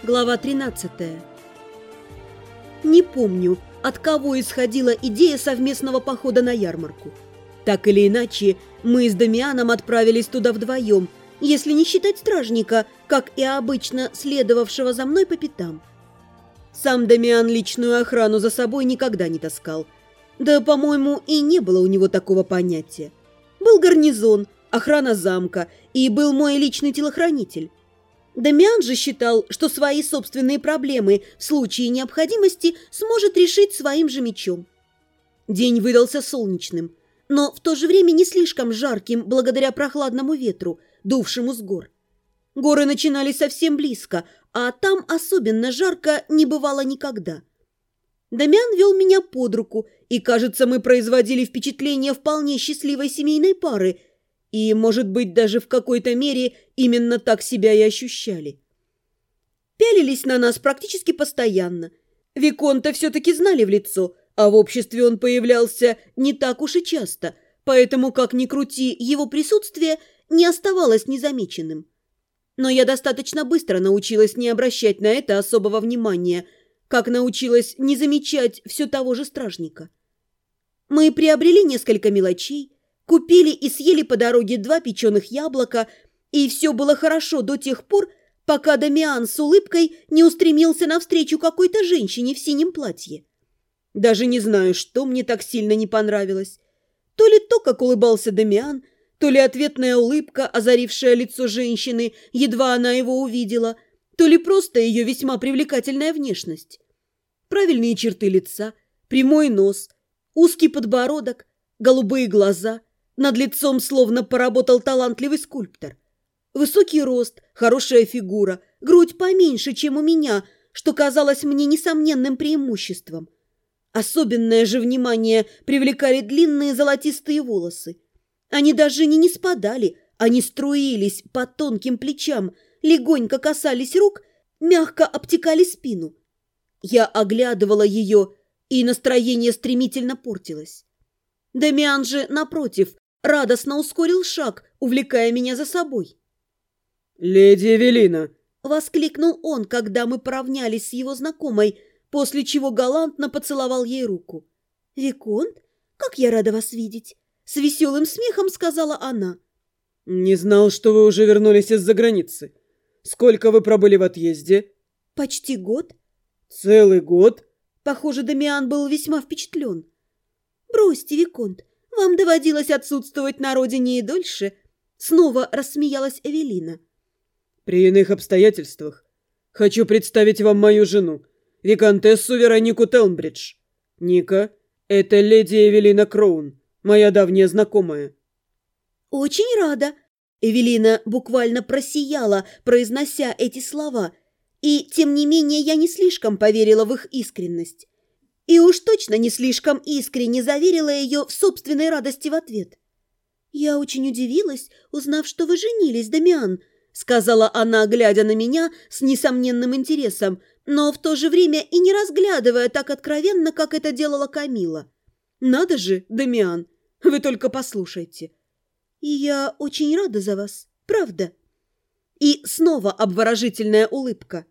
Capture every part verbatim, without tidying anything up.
Глава тринадцатая. Не помню, от кого исходила идея совместного похода на ярмарку. Так или иначе, мы с Дамианом отправились туда вдвоем, если не считать стражника, как и обычно следовавшего за мной по пятам. Сам Дамиан личную охрану за собой никогда не таскал. Да, по-моему, и не было у него такого понятия. Был гарнизон, охрана замка, и был мой личный телохранитель. Дамиан же считал, что свои собственные проблемы в случае необходимости сможет решить своим же мечом. День выдался солнечным, но в то же время не слишком жарким благодаря прохладному ветру, дувшему с гор. Горы начинались совсем близко, а там особенно жарко не бывало никогда. Дамиан вел меня под руку, и, кажется, мы производили впечатление вполне счастливой семейной пары, и, может быть, даже в какой-то мере именно так себя и ощущали. Пялились на нас практически постоянно. Виконта все-таки знали в лицо, а в обществе он появлялся не так уж и часто, поэтому, как ни крути, его присутствие не оставалось незамеченным. Но я достаточно быстро научилась не обращать на это особого внимания, как научилась не замечать все того же стражника. Мы приобрели несколько мелочей, купили и съели по дороге два печеных яблока, и все было хорошо до тех пор, пока Дамиан с улыбкой не устремился навстречу какой-то женщине в синем платье. Даже не знаю, что мне так сильно не понравилось. То ли то, как улыбался Дамиан, то ли ответная улыбка, озарившая лицо женщины, едва она его увидела, то ли просто ее весьма привлекательная внешность. Правильные черты лица, прямой нос, узкий подбородок, голубые глаза. Над лицом словно поработал талантливый скульптор. Высокий рост, хорошая фигура, грудь поменьше, чем у меня, что казалось мне несомненным преимуществом. Особенное же внимание привлекали длинные золотистые волосы. Они даже не, не спадали, они струились по тонким плечам, легонько касались рук, мягко обтекали спину. Я оглядывала ее, и настроение стремительно портилось. Дамиан же, напротив, радостно ускорил шаг, увлекая меня за собой. «Леди Эвелина!» — воскликнул он, когда мы поравнялись с его знакомой, после чего галантно поцеловал ей руку. «Виконт, как я рада вас видеть!» — с веселым смехом сказала она. «Не знал, что вы уже вернулись из-за границы. Сколько вы пробыли в отъезде?» «Почти год». «Целый год?» Похоже, Дамиан был весьма впечатлен. «Бросьте, Виконт, вам доводилось отсутствовать на родине и дольше», — снова рассмеялась Эвелина. «При иных обстоятельствах хочу представить вам мою жену, виконтессу Веронику Телмбридж. Ника, это леди Эвелина Кроун, моя давняя знакомая». «Очень рада». Эвелина буквально просияла, произнося эти слова, и, тем не менее, я не слишком поверила в их искренность. И уж точно не слишком искренне заверила ее в собственной радости в ответ. «Я очень удивилась, узнав, что вы женились, Дамиан», — сказала она, глядя на меня с несомненным интересом, но в то же время и не разглядывая так откровенно, как это делала Камила. «Надо же, Дамиан, вы только послушайте. И я очень рада за вас, правда?» И снова обворожительная улыбка.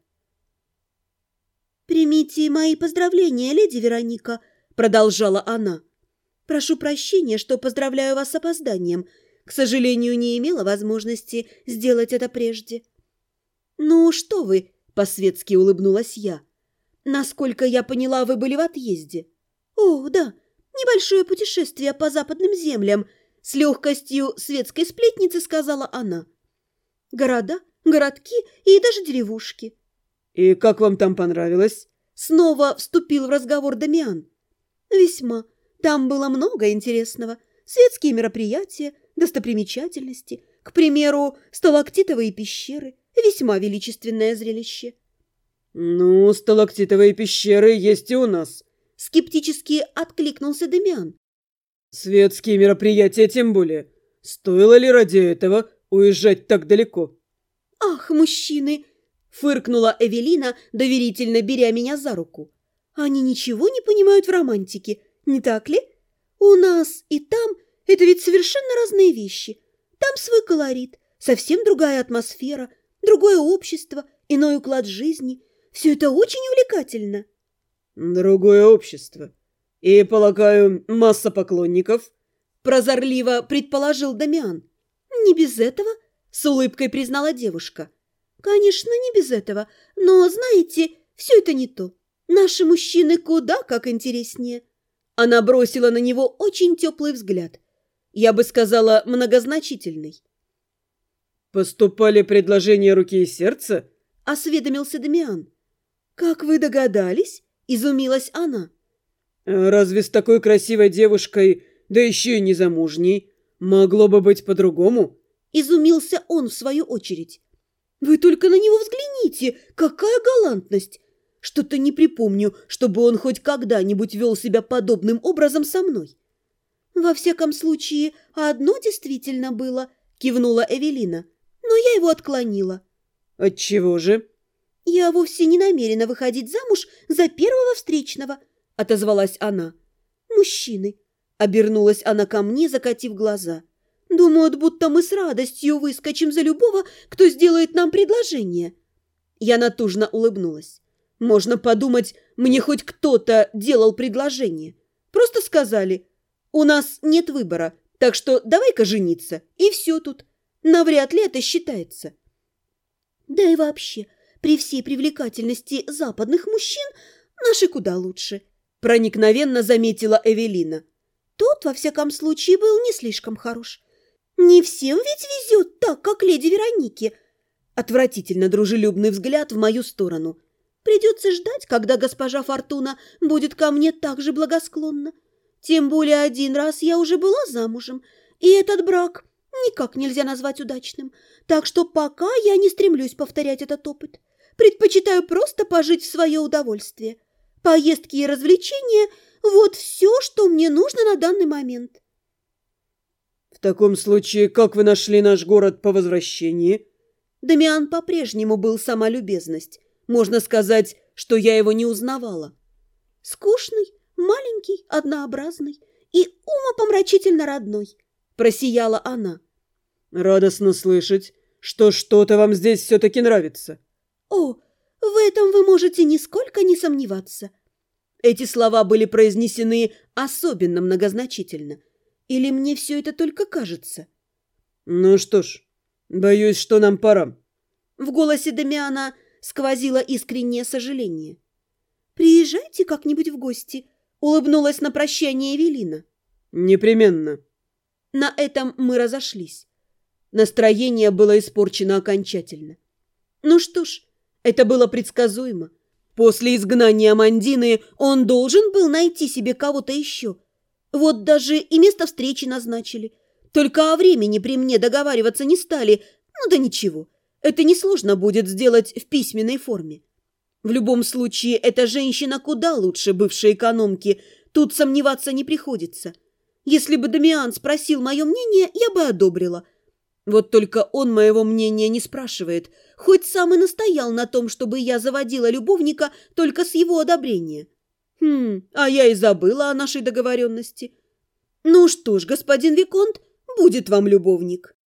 «Примите мои поздравления, леди Вероника», — продолжала она. «Прошу прощения, что поздравляю вас с опозданием. К сожалению, не имела возможности сделать это прежде». «Ну, что вы», — по-светски улыбнулась я. «Насколько я поняла, вы были в отъезде». «О, да, небольшое путешествие по западным землям», — с легкостью светской сплетницы сказала она. «Города, городки и даже деревушки». «И как вам там понравилось?» Снова вступил в разговор Дамиан. «Весьма. Там было много интересного. Светские мероприятия, достопримечательности. К примеру, сталактитовые пещеры. Весьма величественное зрелище». «Ну, сталактитовые пещеры есть и у нас», — скептически откликнулся Дамиан. «Светские мероприятия тем более. Стоило ли ради этого уезжать так далеко?» «Ах, мужчины!» — фыркнула Эвелина, доверительно беря меня за руку. «Они ничего не понимают в романтике, не так ли? У нас и там это ведь совершенно разные вещи. Там свой колорит, совсем другая атмосфера, другое общество, иной уклад жизни, Все это очень увлекательно. Другое общество. И, полагаю, масса поклонников? Прозорливо предположил Дамиан. Не без этого, с улыбкой признала девушка. Конечно, не без этого, но, знаете, все это не то. Наши мужчины куда как интереснее. Она бросила на него очень теплый взгляд. Я бы сказала, многозначительный. «Поступали предложения руки и сердца?» — осведомился Дамиан. «Как вы догадались?» — изумилась она. «Разве с такой красивой девушкой, да еще и незамужней, могло бы быть по-другому?» — изумился он в свою очередь. «Вы только на него взгляните! Какая галантность! Что-то не припомню, чтобы он хоть когда-нибудь вел себя подобным образом со мной». «Во всяком случае, одно действительно было», — кивнула Эвелина. «Но я его отклонила». «Отчего же?» «Я вовсе не намерена выходить замуж за первого встречного», — отозвалась она. «Мужчины», — обернулась она ко мне, закатив глаза, — «думают, будто мы с радостью выскочим за любого, кто сделает нам предложение». Я натужно улыбнулась. Можно подумать, мне хоть кто-то делал предложение. Просто сказали: «У нас нет выбора, так что давай-ка жениться», и все тут. Навряд ли это считается. Да и вообще, при всей привлекательности западных мужчин, наши куда лучше, проникновенно заметила Эвелина. Тот, во всяком случае, был не слишком хорош. Не всем ведь везет так, как леди Веронике. Отвратительно дружелюбный взгляд в мою сторону. Придется ждать, когда госпожа Фортуна будет ко мне так же благосклонна. Тем более один раз я уже была замужем, и этот брак никак нельзя назвать удачным. Так что пока я не стремлюсь повторять этот опыт. Предпочитаю просто пожить в свое удовольствие. Поездки и развлечения – вот все, что мне нужно на данный момент. «В таком случае, как вы нашли наш город по возвращении?» Дамиан по-прежнему был сама любезность. Можно сказать, что я его не узнавала. Скучный, маленький, однообразный и умопомрачительно родной, просияла она. «Радостно слышать, что что-то вам здесь все-таки нравится». «О, в этом вы можете нисколько не сомневаться». Эти слова были произнесены особенно многозначительно. Или мне все это только кажется? «Ну что ж, боюсь, что нам пора». В голосе Дамиана сквозило искреннее сожаление. «Приезжайте как-нибудь в гости», — улыбнулась на прощание Эвелина. «Непременно». На этом мы разошлись. Настроение было испорчено окончательно. Ну что ж, это было предсказуемо. После изгнания Амандины он должен был найти себе кого-то еще. Вот даже и место встречи назначили. Только о времени при мне договариваться не стали. Ну да ничего, это несложно будет сделать в письменной форме. В любом случае, эта женщина куда лучше бывшей экономки. Тут сомневаться не приходится. Если бы Дамиан спросил мое мнение, я бы одобрила. Вот только он моего мнения не спрашивает, хоть сам и настоял на том, чтобы я заводила любовника только с его одобрения. Хм, а я и забыла о нашей договоренности. Ну что ж, господин Виконт, будет вам любовник.